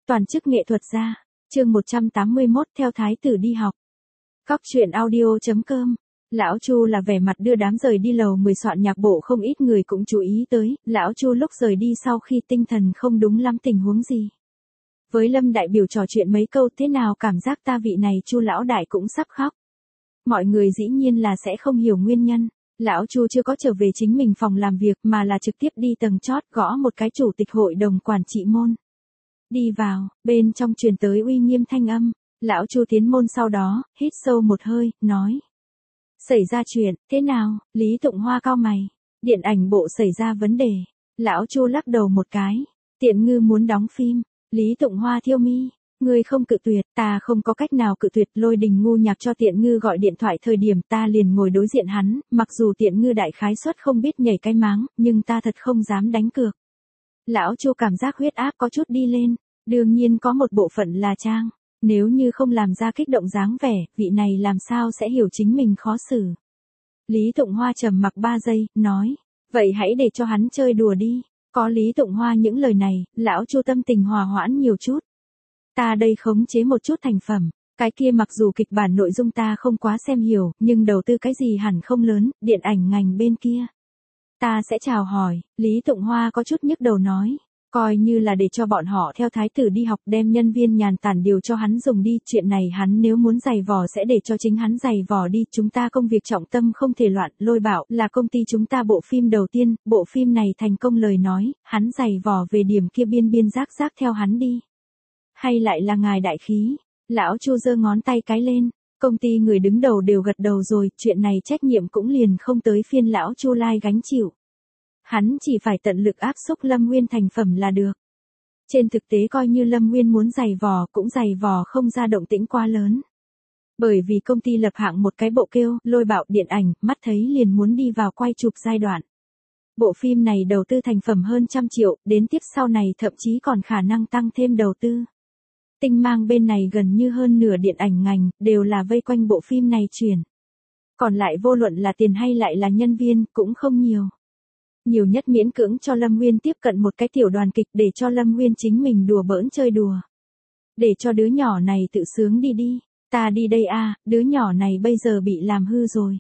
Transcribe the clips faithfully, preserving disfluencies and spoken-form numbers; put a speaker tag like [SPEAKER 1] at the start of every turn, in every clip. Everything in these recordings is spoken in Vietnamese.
[SPEAKER 1] Toàn chức nghệ thuật gia. Chương một trăm tám mươi mốt theo thái tử đi học. Cóc truyện audio chấm com. Lão Chu là vẻ mặt đưa đám rời đi lầu mười soạn nhạc bộ, không ít người cũng chú ý tới, lão Chu lúc rời đi sau khi tinh thần không đúng lắm tình huống gì. Với Lâm đại biểu trò chuyện mấy câu, thế nào cảm giác ta vị này Chu lão đại cũng sắp khóc. Mọi người dĩ nhiên là sẽ không hiểu nguyên nhân. Lão Chu chưa có trở về chính mình phòng làm việc mà là trực tiếp đi tầng chót gõ một cái chủ tịch hội đồng quản trị môn. Đi vào, bên trong truyền tới uy nghiêm thanh âm. Lão Chu tiến môn sau đó, hít sâu một hơi, nói. Xảy ra chuyện, thế nào? Lý Tụng Hoa cau mày. Điện ảnh bộ xảy ra vấn đề. Lão Chu lắc đầu một cái. Tiện Ngư muốn đóng phim. Lý Tụng Hoa thiêu mi. Ngươi không cự tuyệt, ta không có cách nào cự tuyệt. Lôi Đình ngu nhạc cho Tiện Ngư gọi điện thoại thời điểm ta liền ngồi đối diện hắn, mặc dù Tiện Ngư đại khái suất không biết nhảy cái máng, nhưng ta thật không dám đánh cược. Lão Chu cảm giác huyết áp có chút đi lên, đương nhiên có một bộ phận là trang. Nếu như không làm ra kích động dáng vẻ, vị này làm sao sẽ hiểu chính mình khó xử. Lý Tụng Hoa trầm mặc ba giây, nói, vậy hãy để cho hắn chơi đùa đi. Có Lý Tụng Hoa những lời này, lão Chu tâm tình hòa hoãn nhiều chút. Ta đây khống chế một chút thành phẩm, cái kia mặc dù kịch bản nội dung ta không quá xem hiểu, nhưng đầu tư cái gì hẳn không lớn, điện ảnh ngành bên kia. Ta sẽ chào hỏi, Lý Tụng Hoa có chút nhức đầu nói. Coi như là để cho bọn họ theo thái tử đi học, đem nhân viên nhàn tản điều cho hắn dùng đi, chuyện này hắn nếu muốn giày vò sẽ để cho chính hắn giày vò đi, chúng ta công việc trọng tâm không thể loạn. Lôi Bảo là công ty chúng ta bộ phim đầu tiên, bộ phim này thành công lời nói, hắn giày vò về điểm kia biên biên giác giác theo hắn đi. Hay lại là ngài đại khí? Lão Chu giơ ngón tay cái lên, công ty người đứng đầu đều gật đầu rồi, chuyện này trách nhiệm cũng liền không tới phiên lão Chu Lai gánh chịu. Hắn chỉ phải tận lực áp xúc Lâm Nguyên thành phẩm là được. Trên thực tế coi như Lâm Nguyên muốn giày vò cũng giày vò không ra động tĩnh quá lớn. Bởi vì công ty lập hạng một cái bộ kêu Lôi Bạo điện ảnh, mắt thấy liền muốn đi vào quay chụp giai đoạn. Bộ phim này đầu tư thành phẩm hơn trăm triệu, đến tiếp sau này thậm chí còn khả năng tăng thêm đầu tư. Tinh Mang bên này gần như hơn nửa điện ảnh ngành, đều là vây quanh bộ phim này chuyển. Còn lại vô luận là tiền hay lại là nhân viên, cũng không nhiều. Nhiều nhất miễn cưỡng cho Lâm Nguyên tiếp cận một cái tiểu đoàn kịch để cho Lâm Nguyên chính mình đùa bỡn chơi đùa. Để cho đứa nhỏ này tự sướng đi đi, ta đi đây a, đứa nhỏ này bây giờ bị làm hư rồi.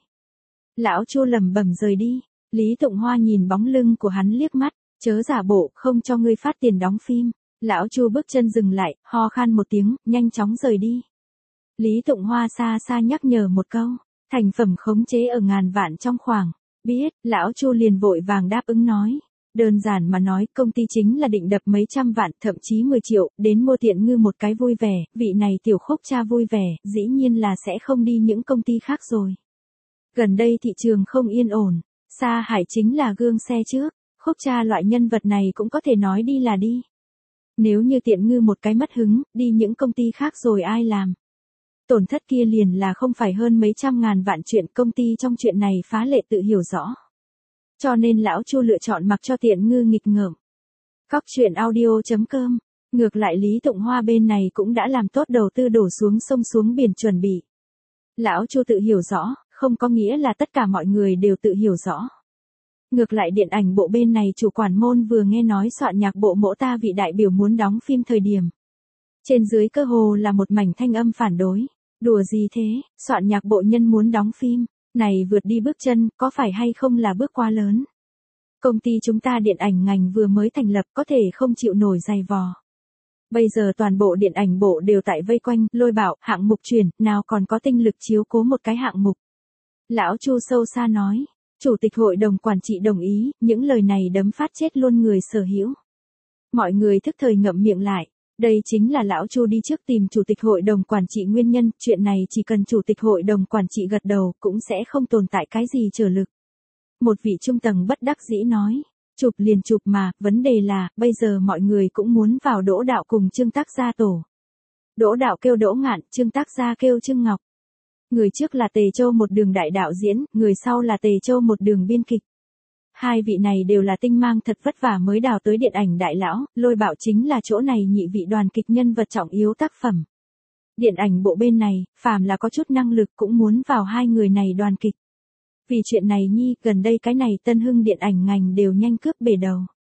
[SPEAKER 1] Lão Chu lẩm bẩm rời đi, Lý Tụng Hoa nhìn bóng lưng của hắn liếc mắt, chớ giả bộ, không cho ngươi phát tiền đóng phim. Lão Chu bước chân dừng lại, ho khan một tiếng, nhanh chóng rời đi. Lý Tụng Hoa xa xa nhắc nhở một câu, thành phẩm khống chế ở ngàn vạn trong khoảng. Biết, lão Chu liền vội vàng đáp ứng nói. Đơn giản mà nói, công ty chính là định đập mấy trăm vạn, thậm chí mười triệu, đến mua Tiện Ngư một cái vui vẻ, vị này tiểu Khúc cha vui vẻ, dĩ nhiên là sẽ không đi những công ty khác rồi. Gần đây thị trường không yên ổn, Sa Hải chính là gương xe trước, Khúc cha loại nhân vật này cũng có thể nói đi là đi. Nếu như Tiện Ngư một cái mất hứng, đi những công ty khác rồi ai làm? Tổn thất kia liền là không phải hơn mấy trăm ngàn vạn, chuyện công ty trong chuyện này phá lệ tự hiểu rõ. Cho nên lão Chu lựa chọn mặc cho Tiện Ngư nghịch ngợm. Cóc truyện audio chấm com. Ngược lại Lý Tụng Hoa bên này cũng đã làm tốt đầu tư đổ xuống sông xuống biển chuẩn bị. Lão Chu tự hiểu rõ, không có nghĩa là tất cả mọi người đều tự hiểu rõ. Ngược lại điện ảnh bộ bên này chủ quản môn vừa nghe nói soạn nhạc bộ mỗ ta vị đại biểu muốn đóng phim thời điểm. Trên dưới cơ hồ là một mảnh thanh âm phản đối. Đùa gì thế, soạn nhạc bộ nhân muốn đóng phim, này vượt đi bước chân, có phải hay không là bước quá lớn. Công ty chúng ta điện ảnh ngành vừa mới thành lập có thể không chịu nổi giày vò. Bây giờ toàn bộ điện ảnh bộ đều tại vây quanh, Lôi Bảo, hạng mục chuyển, nào còn có tinh lực chiếu cố một cái hạng mục. Lão Chu sâu xa nói, chủ tịch hội đồng quản trị đồng ý, những lời này đấm phát chết luôn người sở hữu. Mọi người thức thời ngậm miệng lại. Đây chính là lão Chu đi trước tìm chủ tịch hội đồng quản trị nguyên nhân, chuyện này chỉ cần chủ tịch hội đồng quản trị gật đầu cũng sẽ không tồn tại cái gì trở lực. Một vị trung tầng bất đắc dĩ nói, chụp liền chụp mà, vấn đề là, bây giờ mọi người cũng muốn vào Đỗ Đạo cùng Trương Tác Gia tổ. Đỗ Đạo kêu Đỗ Ngạn, Trương Tác Gia kêu Trương Ngọc. Người trước là Tề Châu một đường đại đạo diễn, người sau là Tề Châu một đường biên kịch. Hai vị này đều là Tinh Mang thật vất vả mới đào tới điện ảnh đại lão, Lôi Bạo chính là chỗ này nhị vị đoàn kịch nhân vật trọng yếu tác phẩm. Điện ảnh bộ bên này, phàm là có chút năng lực cũng muốn vào hai người này đoàn kịch. Vì chuyện này nhi, gần đây cái này Tân Hưng điện ảnh ngành đều nhanh cướp bể đầu.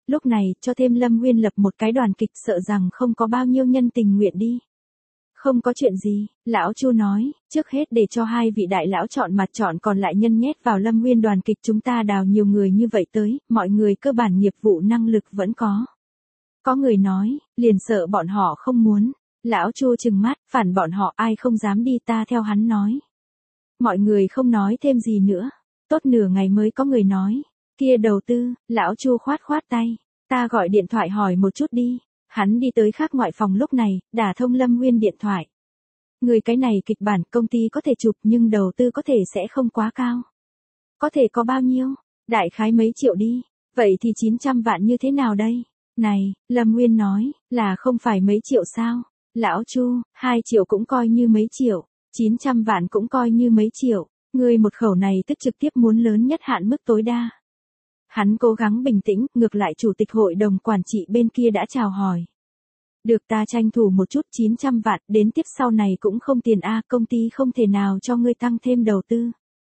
[SPEAKER 1] Lúc này, cho thêm Lâm Nguyên lập một cái đoàn kịch sợ rằng không có bao nhiêu nhân tình nguyện đi. Không có chuyện gì, lão Chu nói, trước hết để cho hai vị đại lão chọn mặt chọn còn lại nhân nhét vào Lâm Nguyên đoàn kịch chúng ta đào nhiều người như vậy tới, mọi người cơ bản nghiệp vụ năng lực vẫn có. Có người nói, liền sợ bọn họ không muốn. Lão Chu trừng mắt, phản bọn họ ai không dám đi ta theo hắn nói. Mọi người không nói thêm gì nữa. Tốt nửa ngày mới có người nói. Kia đầu tư, lão Chu khoát khoát tay. Ta gọi điện thoại hỏi một chút đi. Hắn đi tới khác ngoại phòng lúc này, đả thông Lâm Nguyên điện thoại. Người cái này kịch bản công ty có thể chụp nhưng đầu tư có thể sẽ không quá cao. Có thể có bao nhiêu? Đại khái mấy triệu đi. Vậy thì chín trăm vạn như thế nào đây? Này, Lâm Nguyên nói, là không phải mấy triệu sao? Lão Chu, hai triệu cũng coi như mấy triệu, chín trăm vạn cũng coi như mấy triệu, ngươi một khẩu này tức trực tiếp muốn lớn nhất hạn mức tối đa. Hắn cố gắng bình tĩnh, ngược lại chủ tịch hội đồng quản trị bên kia đã chào hỏi. Được ta tranh thủ một chút chín trăm vạn, đến tiếp sau này cũng không tiền a, công ty không thể nào cho ngươi tăng thêm đầu tư.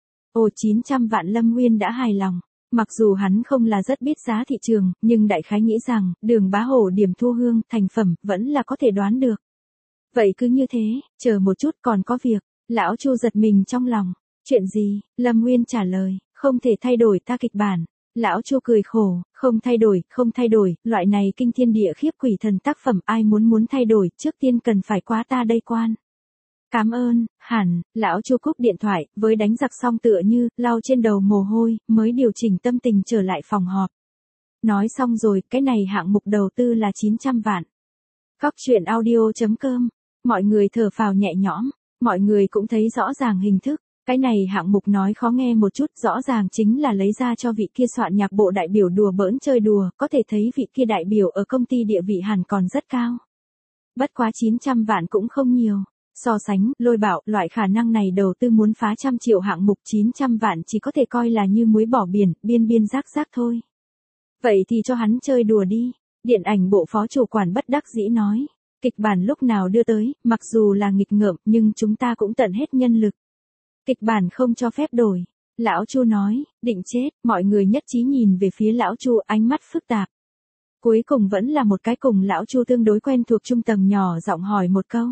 [SPEAKER 1] Ồ chín trăm vạn Lâm Nguyên đã hài lòng. Mặc dù hắn không là rất biết giá thị trường, nhưng đại khái nghĩ rằng, Đường Bá Hổ điểm thu hương, thành phẩm, vẫn là có thể đoán được. Vậy cứ như thế, chờ một chút còn có việc, lão Chu giật mình trong lòng. Chuyện gì? Lâm Nguyên trả lời, không thể thay đổi ta kịch bản. Lão Chu cười khổ, không thay đổi, không thay đổi, loại này kinh thiên địa khiếp quỷ thần tác phẩm ai muốn muốn thay đổi, trước tiên cần phải quá ta đây quan. Cảm ơn, hẳn, lão Chu cúp điện thoại, với đánh giặc xong tựa như, lau trên đầu mồ hôi, mới điều chỉnh tâm tình trở lại phòng họp. Nói xong rồi, cái này hạng mục đầu tư là chín trăm vạn. Góc truyện audio chấm com, mọi người thở phào nhẹ nhõm, mọi người cũng thấy rõ ràng hình thức. Cái này hạng mục nói khó nghe một chút, rõ ràng chính là lấy ra cho vị kia soạn nhạc bộ đại biểu đùa bỡn chơi đùa, có thể thấy vị kia đại biểu ở công ty địa vị hẳn còn rất cao. Bất quá chín trăm vạn cũng không nhiều. So sánh, Lôi Bảo, loại khả năng này đầu tư muốn phá trăm triệu hạng mục chín trăm vạn chỉ có thể coi là như muối bỏ biển, biên biên rác rác thôi. Vậy thì cho hắn chơi đùa đi. Điện ảnh bộ phó chủ quản bất đắc dĩ nói. Kịch bản lúc nào đưa tới, mặc dù là nghịch ngợm, nhưng chúng ta cũng tận hết nhân lực. Kịch bản không cho phép đổi. Lão Chu nói, định chết, mọi người nhất trí nhìn về phía Lão Chu ánh mắt phức tạp. Cuối cùng vẫn là một cái cùng Lão Chu tương đối quen thuộc trung tầng nhỏ giọng hỏi một câu.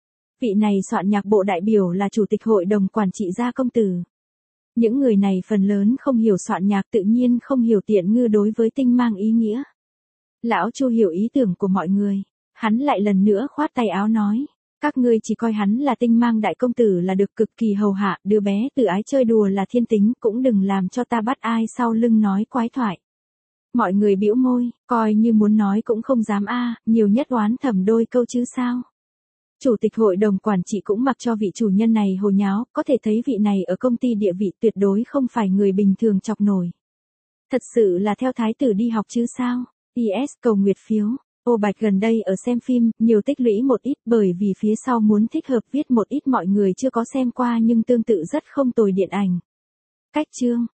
[SPEAKER 1] Vị này soạn nhạc bộ đại biểu là chủ tịch hội đồng quản trị Gia Công Tử. Những người này phần lớn không hiểu soạn nhạc tự nhiên không hiểu tiện ngư đối với tinh mang ý nghĩa. Lão Chu hiểu ý tưởng của mọi người. Hắn lại lần nữa khoát tay áo nói. Các ngươi chỉ coi hắn là tinh mang đại công tử là được cực kỳ hầu hạ, đứa bé tự ái chơi đùa là thiên tính, cũng đừng làm cho ta bắt ai sau lưng nói quái thoại. Mọi người bĩu môi, coi như muốn nói cũng không dám a, nhiều nhất oán thầm đôi câu chứ sao. Chủ tịch hội đồng quản trị cũng mặc cho vị chủ nhân này hồ nháo, có thể thấy vị này ở công ty địa vị tuyệt đối không phải người bình thường chọc nổi. Thật sự là theo thái tử đi học chứ sao. i ét cầu nguyệt phiếu. Ô Bạch gần đây ở xem phim, nhiều tích lũy một ít bởi vì phía sau muốn thích hợp viết một ít mọi người chưa có xem qua nhưng tương tự rất không tồi điện ảnh. Cách chương.